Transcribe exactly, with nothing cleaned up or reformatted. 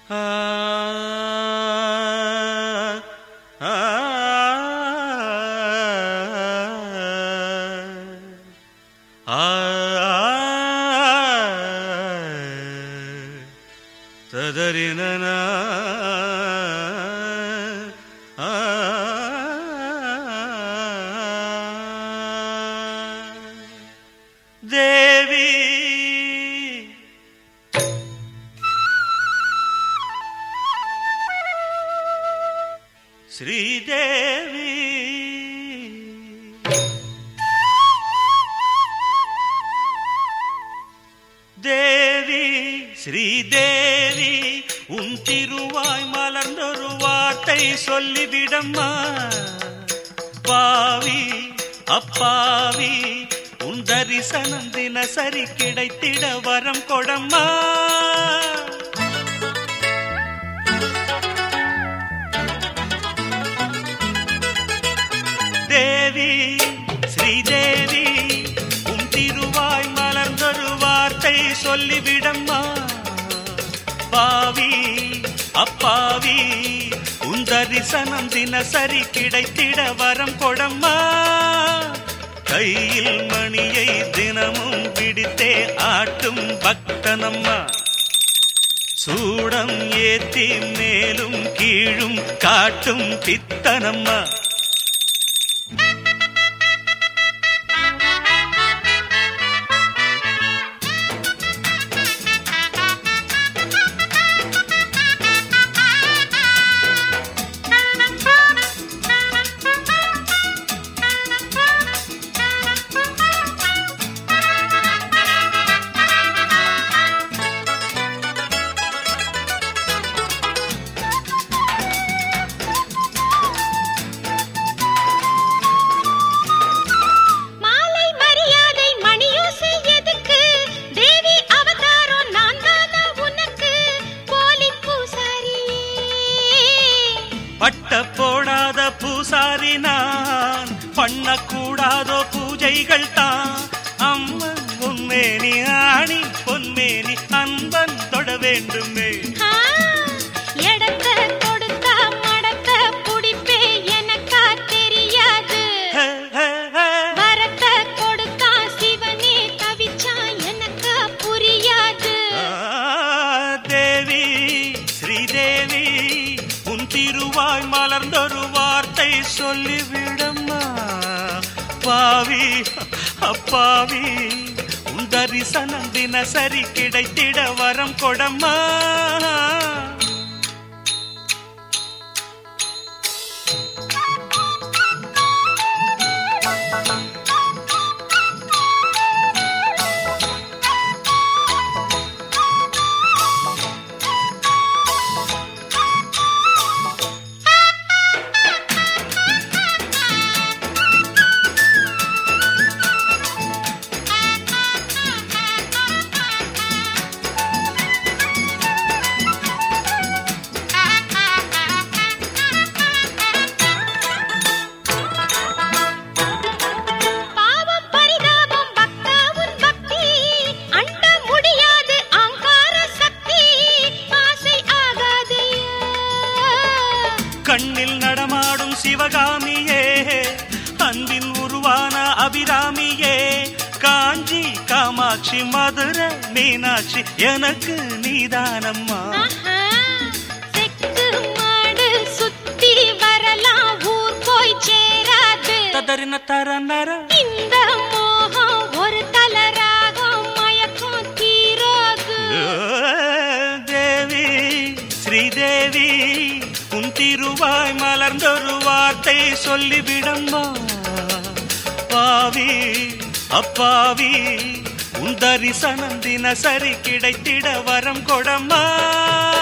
ஆ ஆ ஆ ததரினன ஆ தேவி ஸ்ரீதேவி தேவி ஸ்ரீதேவி உன் திருவாய் மலர்ந்தொரு வார்த்தை சொல்லிவிடம்மா. பாவி அப்பாவி உன் தரிசனம் தினசரி கிடைத்திட வரம் கொடம்மா. தேவி ஸ்ரீதேவி உன் திருவாய் மலர்ந்தொரு வார்த்தை சொல்லிவிடம்மா. பாவி அப்பாவி உன் தரிசனம் தினசரி கிடைத்திட வரம் கொடம்மா. கையில் மணியை தினமும் பிடித்தே ஆட்டும் பக்தனம்மா. சூடம் ஏத்தி மேலும் கீழும் காட்டும் பித்தனம்மா. பட்ட போடாத பூசாரி நான் பண்ணக்கூடாதோ பூஜைகள் தான். அம்மன் பொன்மேனி ஆணி பொன்மேனி அன்பன் தொட வேண்டுமே. எடத்த கொடுத்த மடத்த புடிப்பே எனக்கா தெரியாது. வரத்த கொடுத்தா சிவனே தவிச்சா எனக்கா புரியாது. தேவி ஸ்ரீதேவி உன் திருவாய் மலர்ந்தொரு வார்த்தை சொல்லிவிடம்மா. பாவி அப்பாவி உன் தரிசனம் தினசரி கிடைத்திட வரம் கொடம்மா. கண்ணில் நடமாடும் சிவகாமியே அன்பின் உருவான அபிராமியே. காஞ்சி காமாட்சி மதுரை மீனாட்சி எனக்கு நீதானம்மா. செக்கு மாடு சுத்தி வரலாம் ஊர் போய் சேராது. ததறின தரநர இந்த மோகம் ஒரு தலராகம் மயக்கம் தீராது. தேவி ஸ்ரீதேவி உன் திருவாய் மலர்ந்தொரு வார்த்தை சொல்லிவிடம்மா. பாவி அப்பாவி உன் தரிசனம் தினசரி கிடைத்திட வரம் கொடம்மா.